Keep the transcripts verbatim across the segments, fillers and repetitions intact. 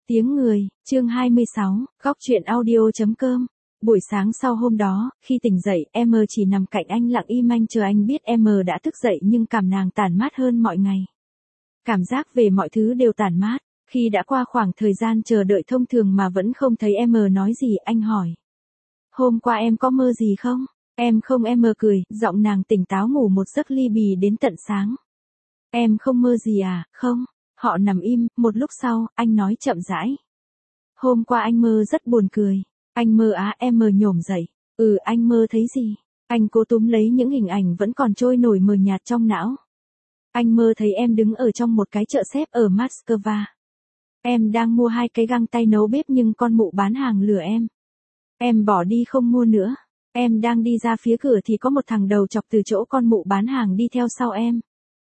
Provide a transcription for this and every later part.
Tiếng người, chương hai mươi sáu, góc truyện audio.com. Buổi sáng sau hôm đó, khi tỉnh dậy, em chỉ nằm cạnh anh lặng im anh chờ anh biết em đã thức dậy nhưng cảm nàng tản mát hơn mọi ngày. Cảm giác về mọi thứ đều tản mát. Khi đã qua khoảng thời gian chờ đợi thông thường mà vẫn không thấy em nói gì, anh hỏi. Hôm qua em có mơ gì không? Em không, em cười, giọng nàng tỉnh táo ngủ một giấc ly bì đến tận sáng. Em không mơ gì à, không? Họ nằm im, một lúc sau, anh nói chậm rãi. Hôm qua anh mơ rất buồn cười. Anh mơ á, em mơ nhổm dậy. Ừ, anh mơ thấy gì? Anh cố túm lấy những hình ảnh vẫn còn trôi nổi mờ nhạt trong não. Anh mơ thấy em đứng ở trong một cái chợ xếp ở Moscow. Em đang mua hai cái găng tay nấu bếp nhưng con mụ bán hàng lừa em. Em bỏ đi không mua nữa. Em đang đi ra phía cửa thì có một thằng đầu chọc từ chỗ con mụ bán hàng đi theo sau em.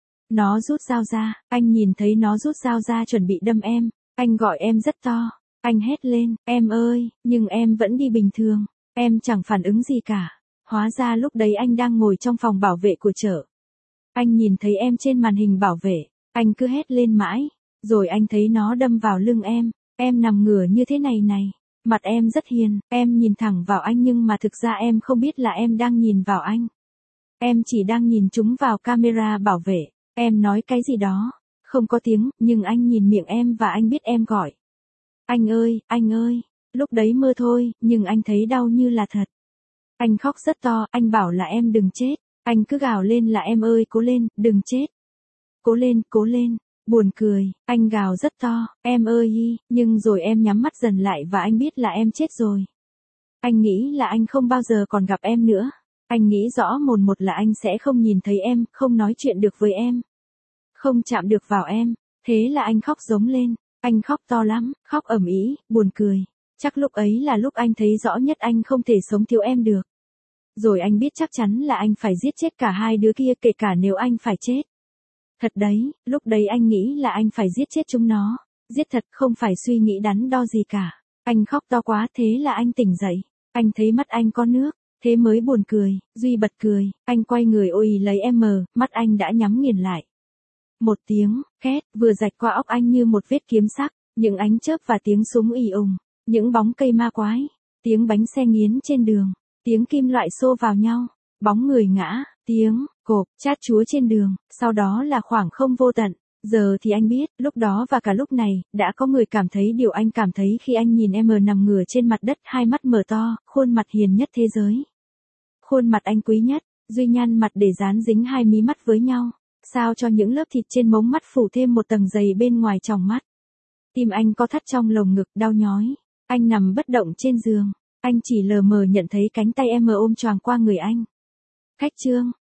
Nó rút dao ra, anh nhìn thấy nó rút dao ra chuẩn bị đâm em. Anh gọi em rất to. Anh hét lên, em ơi, nhưng em vẫn đi bình thường. Em chẳng phản ứng gì cả. Hóa ra lúc đấy anh đang ngồi trong phòng bảo vệ của chợ. Anh nhìn thấy em trên màn hình bảo vệ. Anh cứ hét lên mãi. Rồi anh thấy nó đâm vào lưng em. Em nằm ngửa như thế này này. Mặt em rất hiền. Em nhìn thẳng vào anh nhưng mà thực ra em không biết là em đang nhìn vào anh. Em chỉ đang nhìn chúng vào camera bảo vệ. Em nói cái gì đó. Không có tiếng, nhưng anh nhìn miệng em và anh biết em gọi. Anh ơi, anh ơi. Lúc đấy mơ thôi, nhưng anh thấy đau như là thật. Anh khóc rất to, anh bảo là em đừng chết. Anh cứ gào lên là em ơi cố lên, đừng chết. Cố lên, cố lên. Buồn cười, anh gào rất to, em ơi y, nhưng rồi em nhắm mắt dần lại và anh biết là em chết rồi. Anh nghĩ là anh không bao giờ còn gặp em nữa. Anh nghĩ rõ mồn một là anh sẽ không nhìn thấy em, không nói chuyện được với em. Không chạm được vào em. Thế là anh khóc giống lên. Anh khóc to lắm, khóc ầm ĩ, buồn cười. Chắc lúc ấy là lúc anh thấy rõ nhất anh không thể sống thiếu em được. Rồi anh biết chắc chắn là anh phải giết chết cả hai đứa kia kể cả nếu anh phải chết. Thật đấy, lúc đấy anh nghĩ là anh phải giết chết chúng nó. Giết thật, không phải suy nghĩ đắn đo gì cả. Anh khóc to quá thế là anh tỉnh dậy. Anh thấy mắt anh có nước, thế mới buồn cười. Duy bật cười, anh quay người ôi lấy em, mắt anh đã nhắm nghiền lại. Một tiếng, két, vừa rạch qua óc anh như một vết kiếm sắc. Những ánh chớp và tiếng súng ì ùng. Những bóng cây ma quái. Tiếng bánh xe nghiến trên đường. Tiếng kim loại xô vào nhau. Bóng người ngã. Tiếng, cộp, chát chúa trên đường. Sau đó là khoảng không vô tận. Giờ thì anh biết, lúc đó và cả lúc này, đã có người cảm thấy điều anh cảm thấy khi anh nhìn em nằm ngửa trên mặt đất, hai mắt mở to, khuôn mặt hiền nhất thế giới. Khuôn mặt anh quý nhất, duy nhăn mặt để dán dính hai mí mắt với nhau. Sao cho những lớp thịt trên mống mắt phủ thêm một tầng dày bên ngoài tròng mắt. Tim anh có thắt trong lồng ngực, đau nhói. Anh nằm bất động trên giường. Anh chỉ lờ mờ nhận thấy cánh tay em ôm choàng qua người anh. Khách Trương,